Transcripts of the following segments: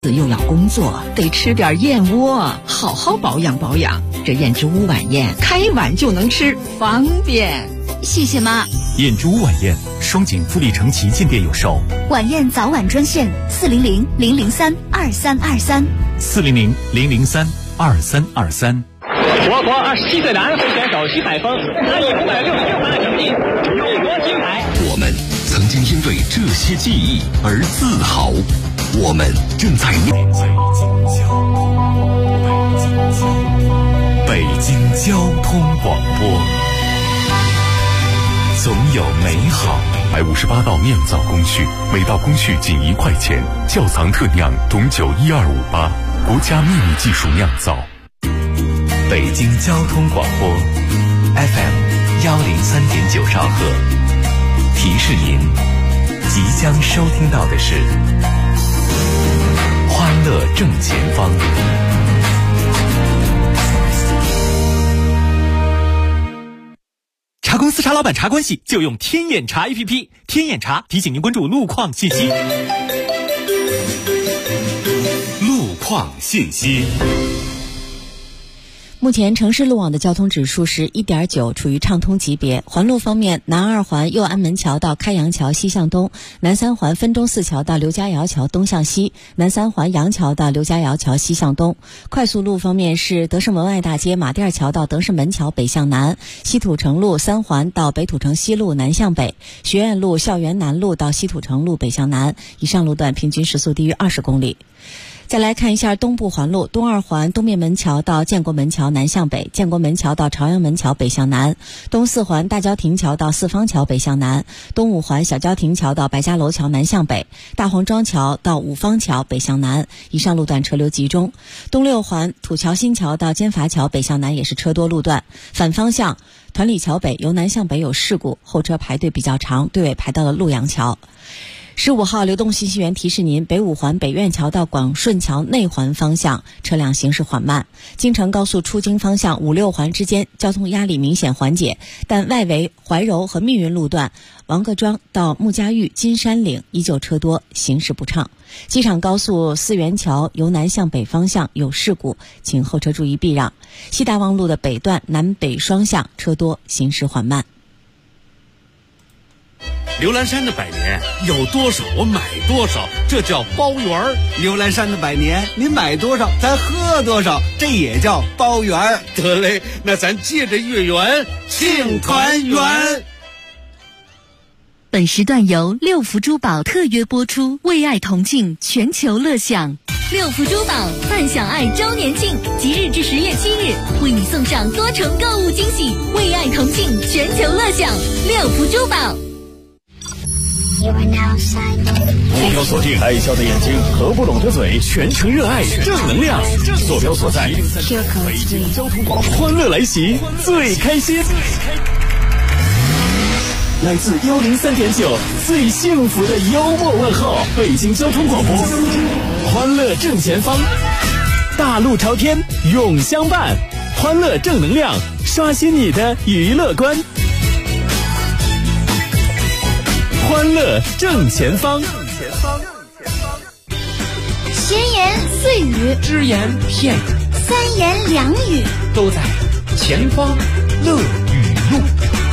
又要工作，得吃点燕窝，好好保养保养。这燕之屋晚宴，开碗就能吃，方便。 谢谢妈。 燕之屋晚宴，双井富力城旗舰店有售。 晚宴早晚专线 400-003-2323，400-003-2323。 我国27岁的安徽选手徐海峰，他以566分的成绩勇夺金牌。 我们曾经因为这些记忆而自豪，我们正在北京交通广播，总有美好。158道酿造工序，每道工序仅1块钱，窖藏特酿董酒12588，国家秘密技术酿造。北京交通广播 FM 103.9兆赫，提示您即将收听到的是欢乐正前方。茶公司茶老板茶关系就用天眼查 APP， 天眼查提醒您关注路况信息。路况信息。 目前城市路网的交通指数是 1.9， 处于畅通级别。环路方面，南二环右安门桥到开阳桥西向东，南三环分钟寺桥到刘家窑桥东向西，南三环杨桥到刘家窑桥西向东。快速路方面是德胜门外大街马甸桥到德胜门桥北向南，西土城路三环到北土城西路南向北，学院路校园南路到西土城路北向南，以上路段平均时速低于20公里。再来看一下东部环路，东二环东面门桥到建国门桥南向北，建国门桥到朝阳门桥北向南，东四环大郊亭桥到四方桥北向南，东五环小郊亭桥到白家楼桥南向北，大黄庄桥到五方桥北向南，以上路段车流集中。东六环土桥新桥到尖筏桥北向南也是车多路段。反方向团里桥北由南向北有事故，后车排队比较长，队尾排到了陆阳桥。15号流动信息源提示您，北五环北苑桥到广顺桥内环方向车辆行驶缓慢，京承高速出京方向5、6环之间交通压力明显缓解，但外围怀柔和密云路段王各庄到穆家峪金山岭依旧车多，行驶不畅。机场高速四元桥由南向北方向有事故，请后车注意避让。西大望路的北段南北双向车多，行驶缓慢。 刘兰山的百年有多少我买多少，这叫包圆儿。 刘兰山的百年你买多少咱喝多少，这也叫包圆儿。 得嘞，那咱借着月圆庆团圆。 本时段由六福珠宝特约播出，为爱同庆，全球乐享。六福珠宝伴享爱周年庆，即日至10月7日，为你送上多重购物惊喜，为爱同庆，全球乐享。六福珠宝。 目标锁定爱笑的眼睛，合不拢的嘴，全程热爱正能量。坐标所在北京交通广播，欢乐来袭，最开心。来自103.9最幸福的幽默问候，北京交通广播，欢乐正前方，大路朝天永相伴，欢乐正能量，刷新你的娱乐观。欢乐正前方， 闲言碎语， 只言片语， 三言两语， 都在前方乐语录。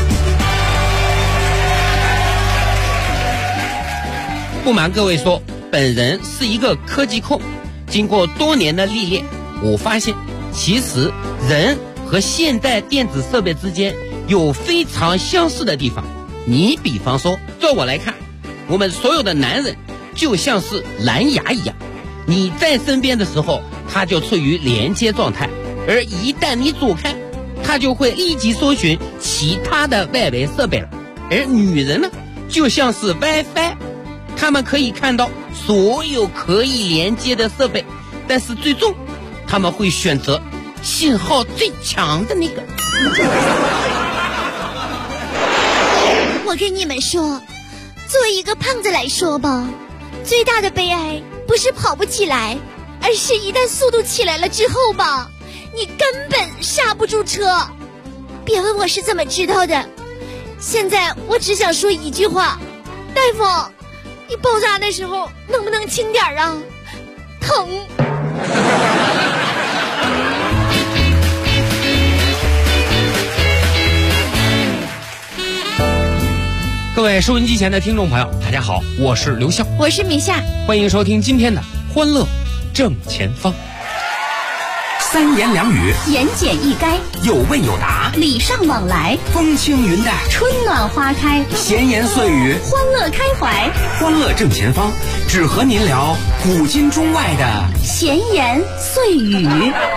不瞒各位说，本人是一个科技控，经过多年的历练，我发现其实人和现代电子设备之间有非常相似的地方。你比方说，照我来看，我们所有的男人就像是蓝牙一样，你在身边的时候它就处于连接状态，而一旦你走开，它就会立即搜寻其他的外围设备了。而女人呢，就像是 WiFi， 她们可以看到所有可以连接的设备，但是最终她们会选择信号最强的那个。 我跟你们说，作为一个胖子来说吧，最大的悲哀不是跑不起来，而是一旦速度起来了之后吧，你根本刹不住车。别问我是怎么知道的，现在我只想说一句话，大夫，你包扎的时候能不能轻点啊？ 疼。 各位收音机前的听众朋友，大家好，我是刘笑， 我是米夏， 欢迎收听今天的欢乐正前方。 三言两语， 言简意赅， 有问有答， 礼尚往来， 风轻云淡， 春暖花开， 闲言碎语， 欢乐开怀。 欢乐正前方，只和您聊古今中外的闲言碎语。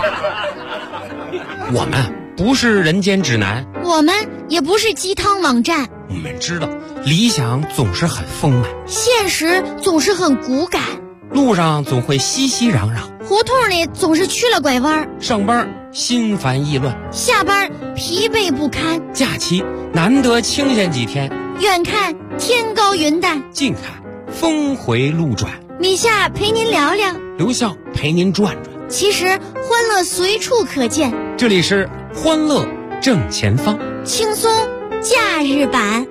我们不是人间指南， 我们也不是鸡汤网站， 我们知道理想总是很丰满， 现实总是很骨感， 路上总会熙熙攘攘， 胡同里总是曲了拐弯， 上班心烦意乱， 下班疲惫不堪， 假期难得清闲几天， 远看天高云淡， 近看峰回路转。 米夏陪您聊聊， 刘笑陪您转转， 其实欢乐随处可见。 这里是欢乐正前方， 轻松假日版。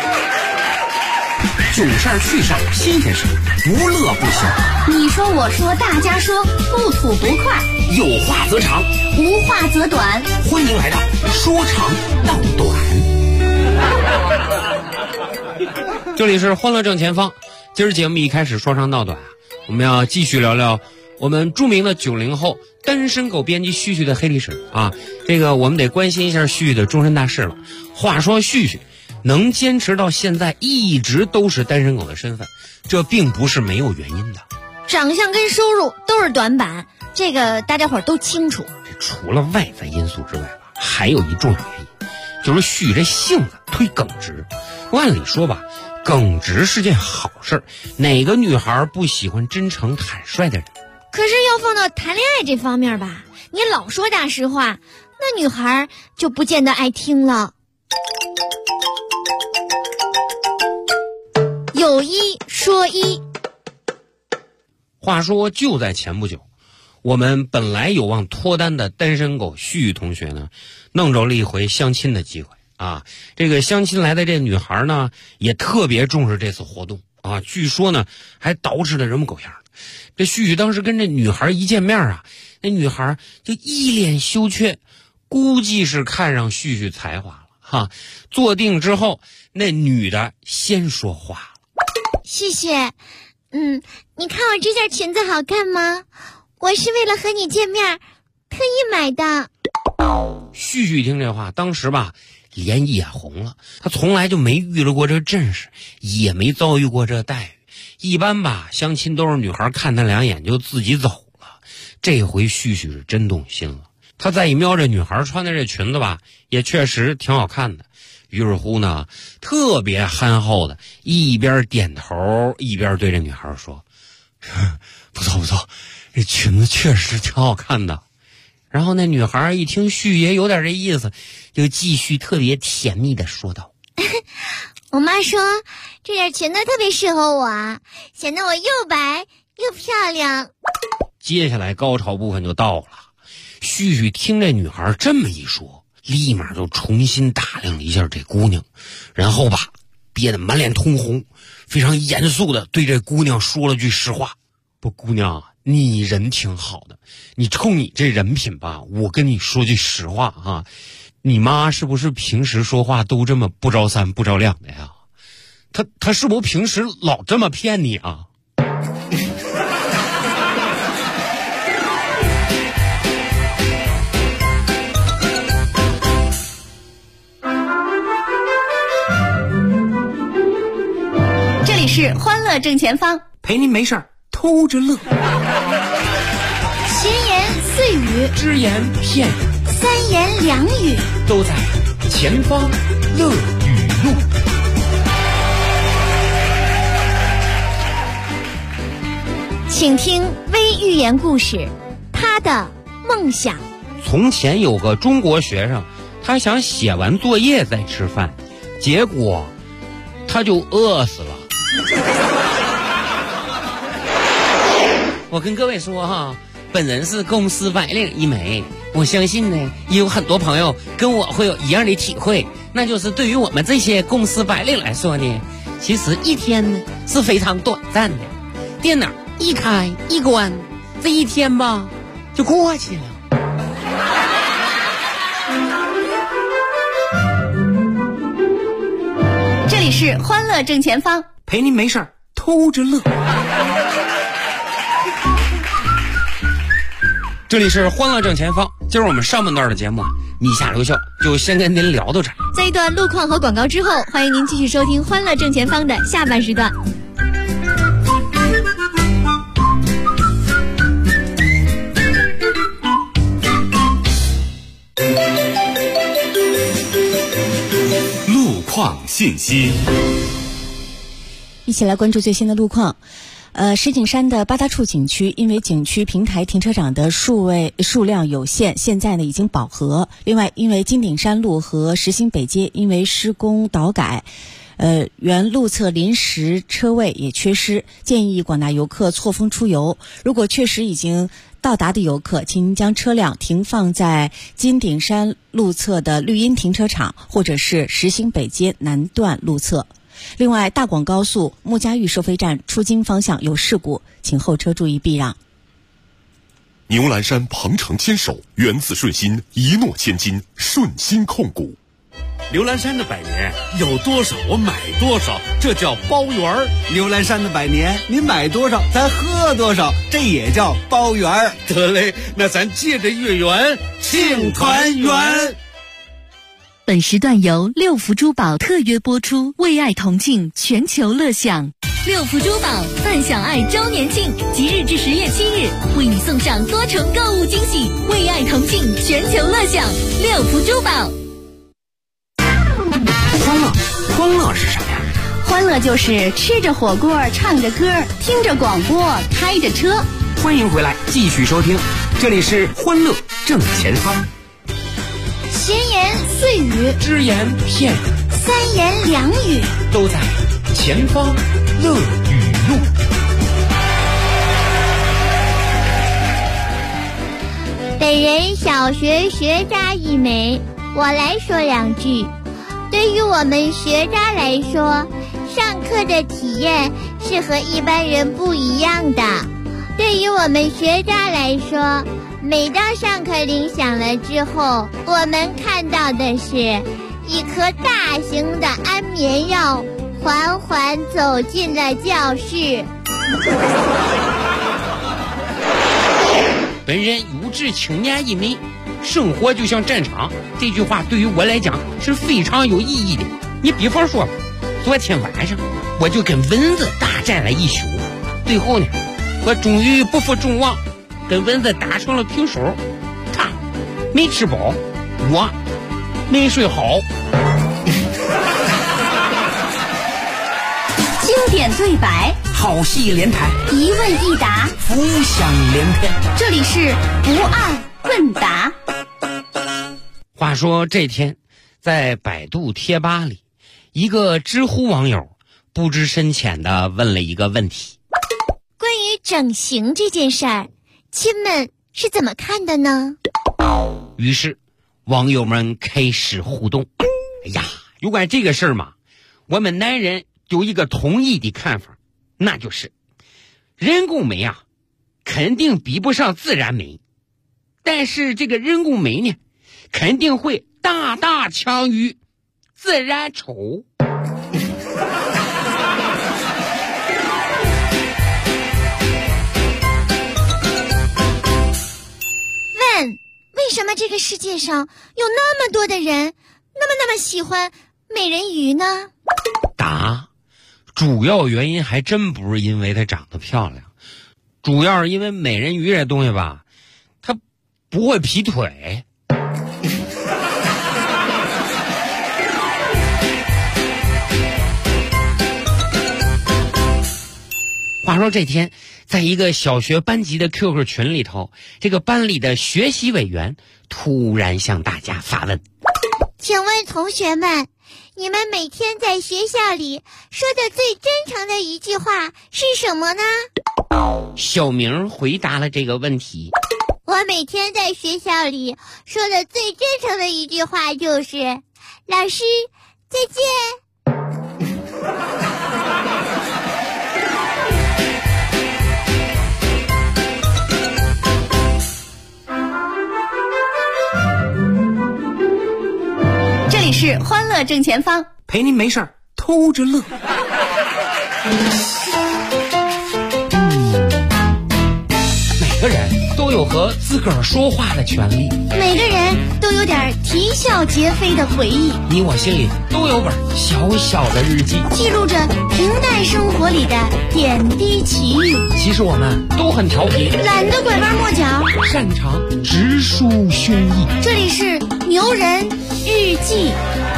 囧事儿趣事儿新鲜事儿，无乐不休。 你说我说大家说，不吐不快， 有话则长， 无话则短。 欢迎来到说长道短。 这里是欢乐正前方。今儿节目一开始说长道短啊，我们要继续聊聊我们著名的90后单身狗编辑旭旭的黑历史啊。这个我们得关心一下旭旭的终身大事了。话说旭旭能坚持到现在一直都是单身狗的身份，这并不是没有原因的。 长相跟收入都是短板，这个大家伙都清楚。 除了外在因素之外吧，还有一重要原因，就是旭这性子忒耿直。按理说吧，耿直是件好事，哪个女孩不喜欢真诚坦率的人？ 可是要放到谈恋爱这方面吧，你老说大实话，那女孩就不见得爱听了。有一说一。 话说就在前不久，我们本来有望脱单的单身狗旭同学呢，弄着了一回相亲的机会啊。这个相亲来的这女孩呢，也特别重视这次活动啊，据说呢还捯饬的人模狗样的。这旭当时跟这女孩一见面啊，那女孩就一脸羞怯，估计是看上旭才华了哈。坐定之后，那女的先说话了： 谢谢，你看我这件裙子好看吗？我是为了和你见面特意买的。 旭听这话，当时吧脸也红了，他从来就没遇到过这阵势，也没遭遇过这待遇。一般吧相亲都是女孩看他两眼就自己走了，这回旭是真动心了。他再一瞄这女孩穿的这裙子吧，也确实挺好看的。于是乎呢，特别憨厚的一边点头一边对这女孩说：不错不错，这裙子确实挺好看的。然后那女孩一听旭爷有点这意思，就继续特别甜蜜的说道： 我妈说这件裙子特别适合我，显得我又白又漂亮。 接下来高潮部分就到了。旭听这女孩这么一说，立马就重新打量了一下这姑娘，然后吧憋得满脸通红，非常严肃的对这姑娘说了句实话：不，姑娘，你人挺好的，你冲你这人品吧，我跟你说句实话啊，你妈是不是平时说话都这么不着三不着两的呀？她是不是平时老这么骗你啊？ 这里是欢乐正前方， 陪您没事儿偷着乐。 闲言碎语， 只言片语， 三言两语， 都在前方乐语录。 请听微寓言故事，他的梦想。 从前有个中国学生，他想写完作业再吃饭，结果他就饿死了。我跟各位说哈，本人是公司白领一枚，我相信呢，也有很多朋友跟我会有一样的体会，那就是对于我们这些公司白领来说呢，其实一天呢是非常短暂的，电脑一开一关， 这一天吧就过去了。 这里是欢乐正前方， 陪您没事儿偷着乐。 这里是欢乐正前方，今儿我们上半段的节目米下留校就先跟您聊到这儿。 在一段路况和广告之后，欢迎您继续收听欢乐正前方的下半时段。 路况信息， 一起来关注最新的路况。石景山的八大处景区因为景区平台停车场的数量有限，现在呢已经饱和。另外，因为金顶山路和石兴北街因为施工导改，原路侧临时车位也缺失，建议广大游客错峰出游。如果确实已经到达的游客，请将车辆停放在金顶山路侧的绿荫停车场，或者是石兴北街南段路侧。另外，大广高速穆家峪收费站出京方向有事故，请后车注意避让。 牛栏山鹏程牵手，源自顺心，一诺千金，顺心控股。 牛栏山的百年有多少我买多少，这叫包圆儿。 牛栏山的百年，您买多少咱喝多少，这也叫包圆儿。 得嘞，那咱借着月圆庆团圆。 本时段由六福珠宝特约播出，为爱同庆，全球乐享。六福珠宝泛享爱周年庆，即日至10月7日，为你送上多重购物惊喜，为爱同庆，全球乐享。六福珠宝。 欢乐是什么呀？ 欢乐就是吃着火锅，唱着歌，听着广播，开着车。 欢迎回来，继续收听，这里是欢乐正前方。 闲言碎语， 只言片语， 三言两语， 都在前方乐语录。 本人小学学渣一枚，我来说两句。对于我们学渣来说，上课的体验是和一般人不一样的。对于我们学渣来说，每当上课铃响了之后，我们看到的是一颗大型的安眠药缓缓走进了教室。 本人有志青年一枚，生活就像战场，这句话对于我来讲是非常有意义的。你比方说，昨天晚上我就跟蚊子大战了一宿，最后呢，我终于不负众望，跟蚊子打成了平手。他没吃饱，我没睡好。 经典对白， 好戏连台， 一问一答， 浮想联翩。 这里是不二问答。 话说这天，在百度贴吧里，一个知乎网友不知深浅地问了一个问题： 关于整形这件事儿，亲们是怎么看的呢？ 于是网友们开始互动。哎呀，有关这个事儿嘛，我们男人有一个统一的看法，那就是人工美啊，肯定比不上自然美，但是这个人工美呢，肯定会大大强于自然丑。 问，为什么这个世界上有那么多的人那么喜欢美人鱼呢？ 答，主要原因还真不是因为她长得漂亮，主要是因为美人鱼这东西吧，它不会劈腿。话说这天，在一个小学班级的 QQ 群里头，这个班里的学习委员突然向大家发问： 请问同学们，你们每天在学校里说的最真诚的一句话是什么呢？ 小明回答了这个问题： 我每天在学校里说的最真诚的一句话就是老师再见。 乐正前方， 陪您没事儿偷着乐。 每个人都有和自个儿说话的权利， 每个人都有点啼笑皆非的回忆， 你我心里都有本小小的日记， 记录着平淡生活里的点滴奇遇。 其实我们都很调皮， 懒得拐弯抹角， 擅长直抒胸臆。 这里是牛人日记。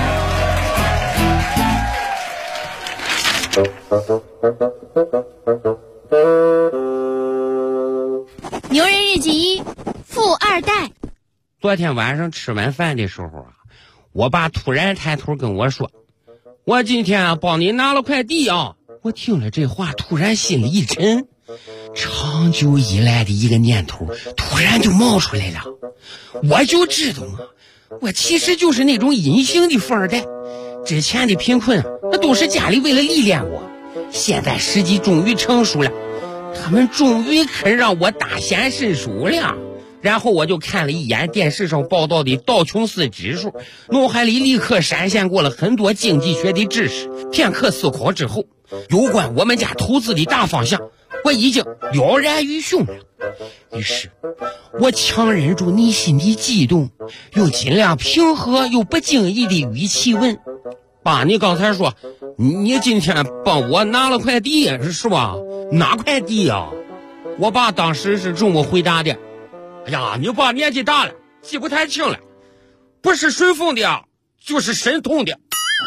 牛人日记1，富二代。 昨天晚上吃完饭的时候啊，我爸突然抬头跟我说：“我今天帮你拿了块地啊！”我听了这话，突然心里一沉，长久以来的一个念头突然就冒出来了。我就知道嘛，我其实就是那种隐形的富二代。之前的贫困那都是家里为了历练我，现在时机终于成熟了，他们终于肯让我大显身手了。然后我就看了一眼电视上报道的道琼斯指数，脑海里立刻闪现过了很多经济学的知识。片刻思考之后，有关我们家投资的大方向我已经了然于胸了。于是我强忍住内心的激动，用尽量平和又不经意的语气问：“爸，你刚才说你今天帮我拿了块地是吧？哪块地啊？”我爸当时是这么回答的：“哎呀，你爸年纪大了，记不太清了，不是顺丰的啊，就是申通的。”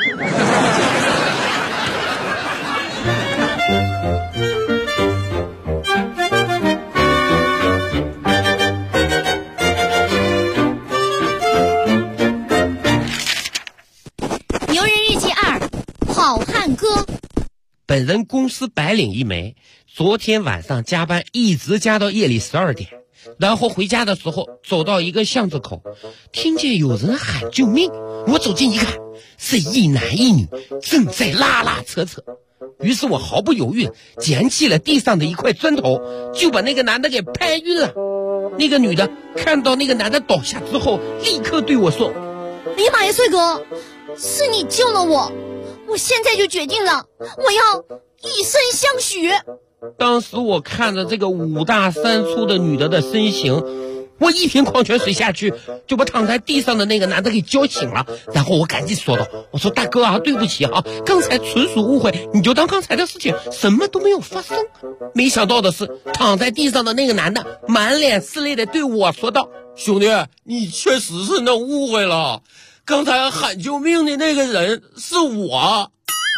牛人日记2，好汉歌。 本人公司白领一枚，昨天晚上加班一直加到夜里12点，然后回家的时候走到一个巷子口，听见有人喊救命。我走近一看，是一男一女正在拉拉扯扯。于是我毫不犹豫捡起了地上的一块砖头，就把那个男的给拍晕了。那个女的看到那个男的倒下之后，立刻对我说：“ 哎呀妈呀，帅哥，是你救了我，我现在就决定了，我要以身相许。” 当时我看着这个5大3粗的女的身形，我一瓶矿泉水下去就把躺在地上的那个男的给叫醒了。然后我赶紧说道：“我说大哥啊，对不起啊，刚才纯属误会，你就当刚才的事情什么都没有发生。”没想到的是，躺在地上的那个男的满脸是泪的对我说道：“兄弟，你确实是弄误会了，刚才喊救命的那个人是我。”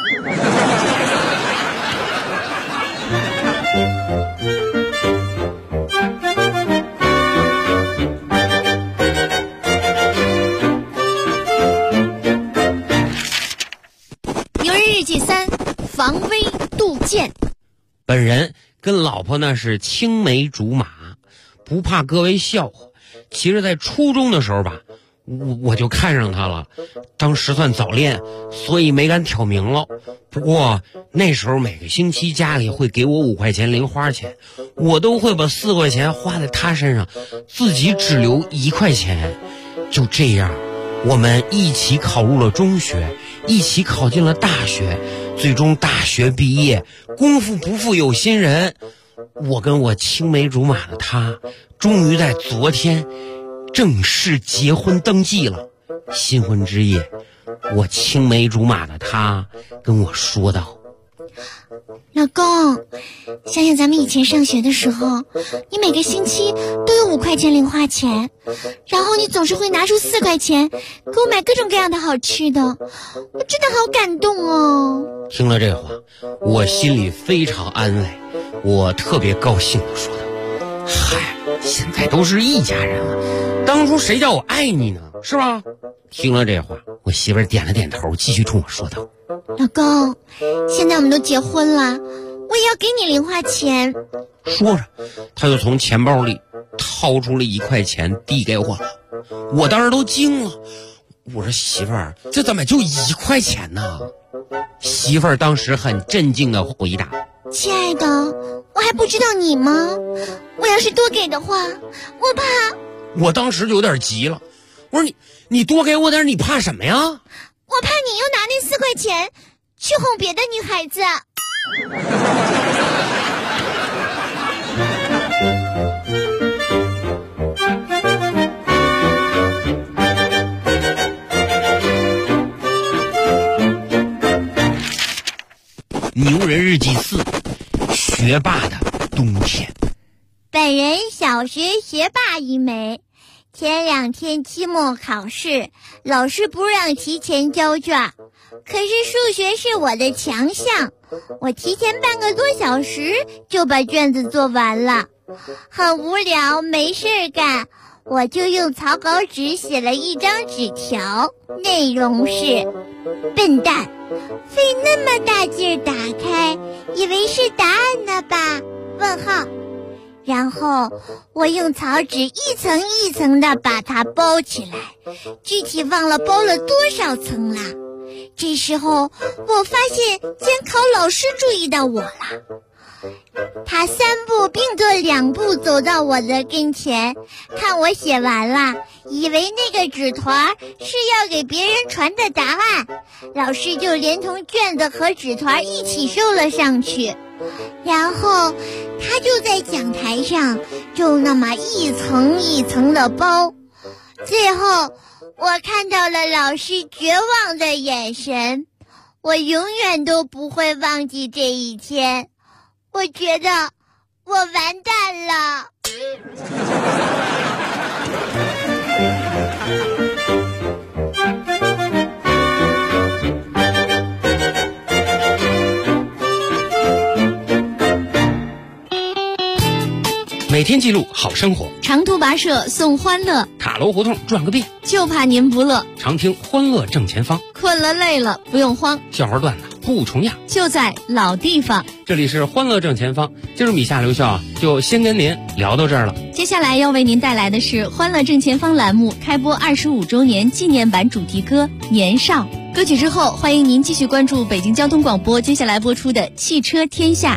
牛人日记3，防微杜渐。 本人跟老婆呢是青梅竹马，不怕各位笑话。其实在初中的时候吧，我就看上她了，当时算早恋，所以没敢挑明了。不过那时候每个星期家里会给我5块钱零花钱，我都会把4块钱花在她身上，自己只留1块钱。就这样，我们一起考入了中学，一起考进了大学，最终大学毕业。功夫不负有心人，我跟我青梅竹马的她终于在昨天正式结婚登记了。新婚之夜，我青梅竹马的她跟我说道：“ 老公，想想咱们以前上学的时候，你每个星期都有5块钱零花钱，然后你总是会拿出4块钱给我买各种各样的好吃的，我真的好感动哦。” 听了这话，我心里非常安慰，我特别高兴地说道：“嗨，现在都是一家人了，当初谁叫我爱你呢，是吧？”听了这话，我媳妇儿点了点头，继续冲我说道：“ 老公，现在我们都结婚了，我也要给你零花钱。” 说着，他就从钱包里掏出了1块钱递给我了。我当时都惊了，我说：“媳妇儿，这怎么就1块钱呢？”媳妇儿当时很镇静地回答：“ 亲爱的，我还不知道你吗？我要是多给的话，我怕……” 我当时就有点急了，我说：“你多给我点，你怕什么呀？” 我我怕你又拿那4块钱去哄别的女孩子。 牛人日记4，学霸的冬天。 本人小学学霸一枚，前2天期末考试，老师不让提前交卷，可是数学是我的强项，我提前半个多小时就把卷子做完了。很无聊，没事干，我就用草稿纸写了一张纸条，内容是：笨蛋，费那么大劲儿打开，以为是答案呢吧？问号。然后我用草纸一层一层的把它包起来，具体忘了包了多少层了。这时候我发现监考老师注意到我了，他3步并作2步走到我的跟前，看我写完了，以为那个纸团是要给别人传的答案，老师就连同卷子和纸团一起收了上去。然后他就在讲台上就那么一层一层的包，最后我看到了老师绝望的眼神，我永远都不会忘记这一天，我觉得我完蛋了。 每天记录好生活， 长途跋涉送欢乐， 塔楼胡同转个遍， 就怕您不乐。 常听欢乐正前方， 困了累了不用慌， 笑话段子不重样， 就在老地方。 这里是欢乐正前方，今儿米夏刘笑就先跟您聊到这儿了。 接下来要为您带来的是欢乐正前方栏目开播25周年纪念版主题歌《年少》。歌曲之后，欢迎您继续关注北京交通广播接下来播出的《汽车天下》。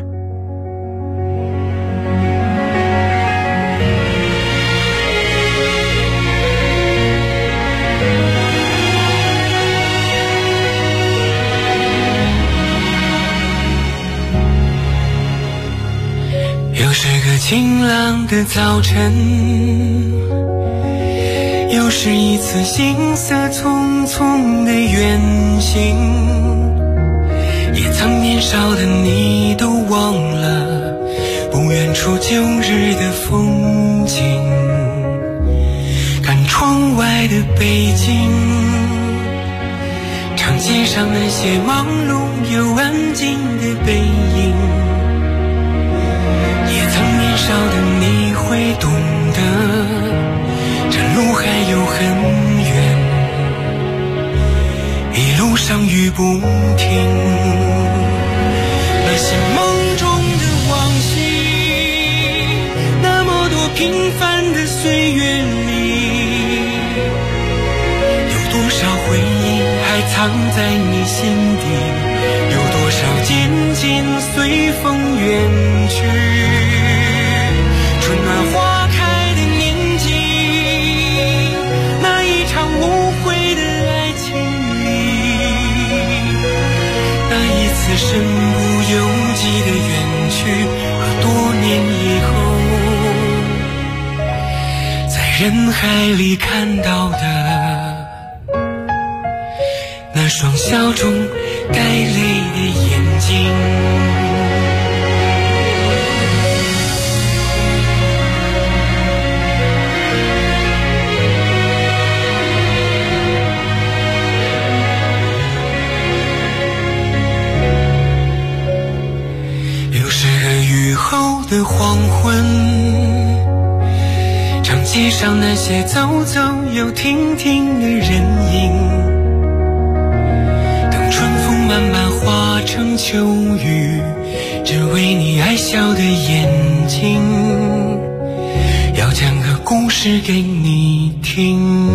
又是个晴朗的早晨，又是一次行色匆匆的远行，也曾年少的你都忘了不远处旧日的风景，看窗外的北京，长街上那些忙碌又安静的背影，年少的你会懂得，这路还有很远，一路上雨不停。那些梦中的往昔，那么多平凡的岁月里，有多少回忆还藏在你心底，有多少渐渐随风远去。春暖花开的年纪，那一场无悔的爱情里，那一次身不由己的远去，和多年以后在人海里看到的那双笑中带泪的眼睛。后的黄昏，长街上那些走走又停停的人影，等春风慢慢化成秋雨，只为你爱笑的眼睛，要讲个故事给你听。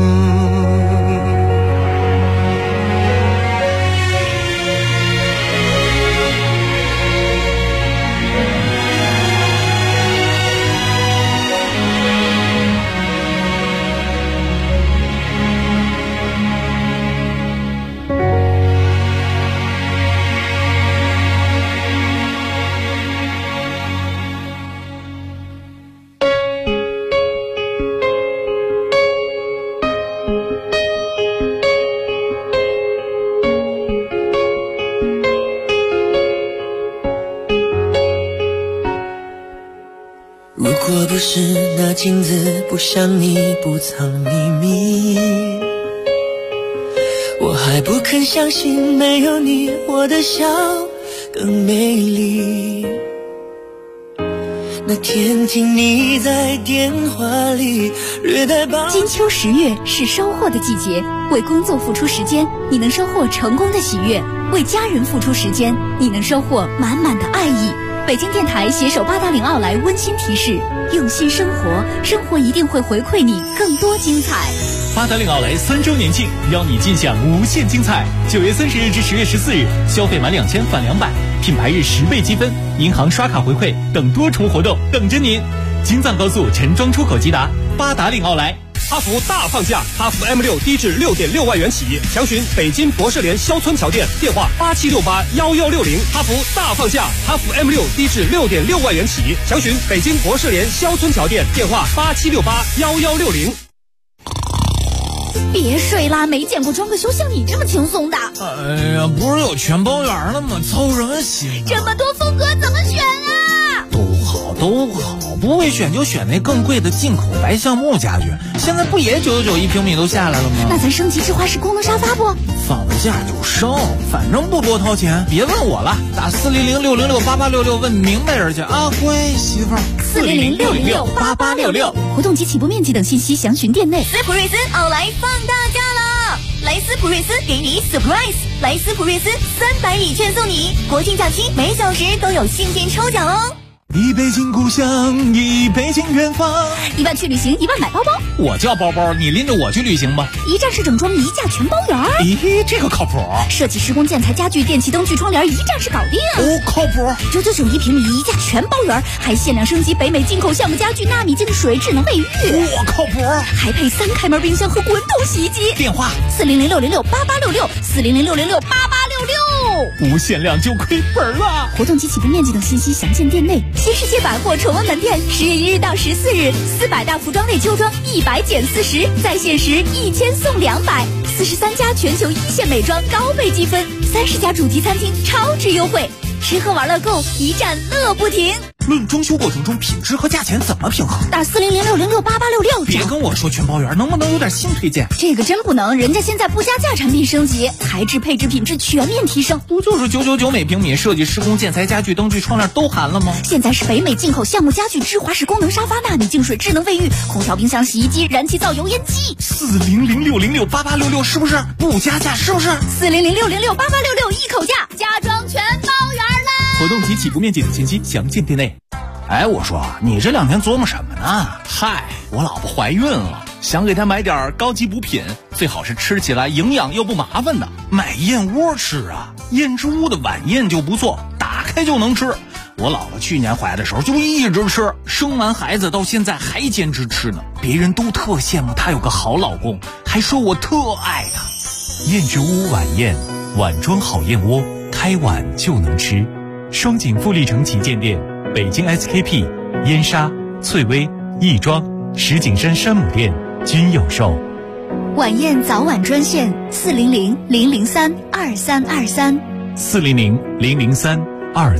是那镜子，不像你不藏秘密。我还不肯相信没有你，我的笑更美丽。那天听你在电话里略带抱。 金秋10月是收获的季节，为工作付出时间，你能收获成功的喜悦；为家人付出时间，你能收获满满的爱意。北京电台携手八达岭奥莱温馨提示：用心生活，生活一定会回馈你更多精彩。 八达岭奥莱3周年庆，邀你尽享无限精彩。9月30日至10月14日，消费满2000返200，品牌日10倍积分，银行刷卡回馈等多重活动等着您。京藏高速陈庄出口即达，八达岭奥莱。 哈弗大放价，哈弗 M6低至6.6万元起，详询北京博士联肖村桥店，电话87681160。哈弗大放价，哈弗 M6低至6.6万元起，详询北京博士联肖村桥店，电话87681160。 别睡啦，没见过装个修像你这么轻松的。 哎呀，不是有全包圆了吗？凑什么心？ 这么多风格怎么选啊？ 都好，不会选就选那更贵的进口白橡木家具，现在不也9991平米都下来了吗？ 那咱升级智华式功能沙发不？ 放了假就升，反正不多掏钱。别问我了，打400-606-8866问明白人去啊，乖媳妇儿。 400-606-8866，活动及起步面积等信息详询店内。 斯普瑞斯奥莱放大假了，来斯普瑞斯给你 surprise， 来斯普瑞斯300礼券送你，国庆假期每小时都有现金抽奖哦。 一杯敬故乡，一杯敬远方。 1万去旅行，1万买包包。 我叫包包，你拎着我去旅行吧。 一站式整装，一价全包圆。 咦，这个靠谱。 设计施工建材家具电器灯具窗帘一站式搞定。 哦，靠谱。 9991平米，一价全包圆，还限量升级北美进口橡木家具纳米净水智能卫浴。 我靠谱。 还配3开门冰箱和滚筒洗衣机。 电话 400-606-8866，400-606-8866。 无限量就亏本了。 活动及起步面积等信息详见店内。新世界百货崇文门店10月1日到14日，400大服装类秋装100减40，在线时1000送200，43家全球一线美妆高倍积分，30家主题餐厅超值优惠，吃喝玩乐购一站乐不停。 论装修过程中品质和价钱怎么平衡？ 打400-606-8866。 别跟我说全包圆，能不能有点新推荐？ 这个真不能，人家现在不加价产品升级，材质配置品质全面提升。 不就是999每平米，设计施工建材家具灯具窗帘都含了吗？ 现在是北美进口橡木家具智华式功能沙发纳米净水智能卫浴空调冰箱洗衣机燃气灶油烟机。 400-606-8866是不是不加价？是不是 400-606-8866一口价，家装全包圆啦！ 活动及起步面积等信息详见店内。 哎，我说你这2天琢磨什么呢？ 嗨，我老婆怀孕了，想给她买点高级补品，最好是吃起来营养又不麻烦的。 买燕窝吃啊，燕之屋的晚宴就不错，打开就能吃。我老婆去年怀的时候就一直吃，生完孩子到现在还坚持吃呢。别人都特羡慕她有个好老公，还说我特爱她。 燕之屋晚宴，碗装好燕窝，开碗就能吃。双井富力城旗舰店，北京 SKP、燕莎、翠微、亦庄、石景山山姆店均有售。 晚宴早晚专线400-003-2323，400-003-2323。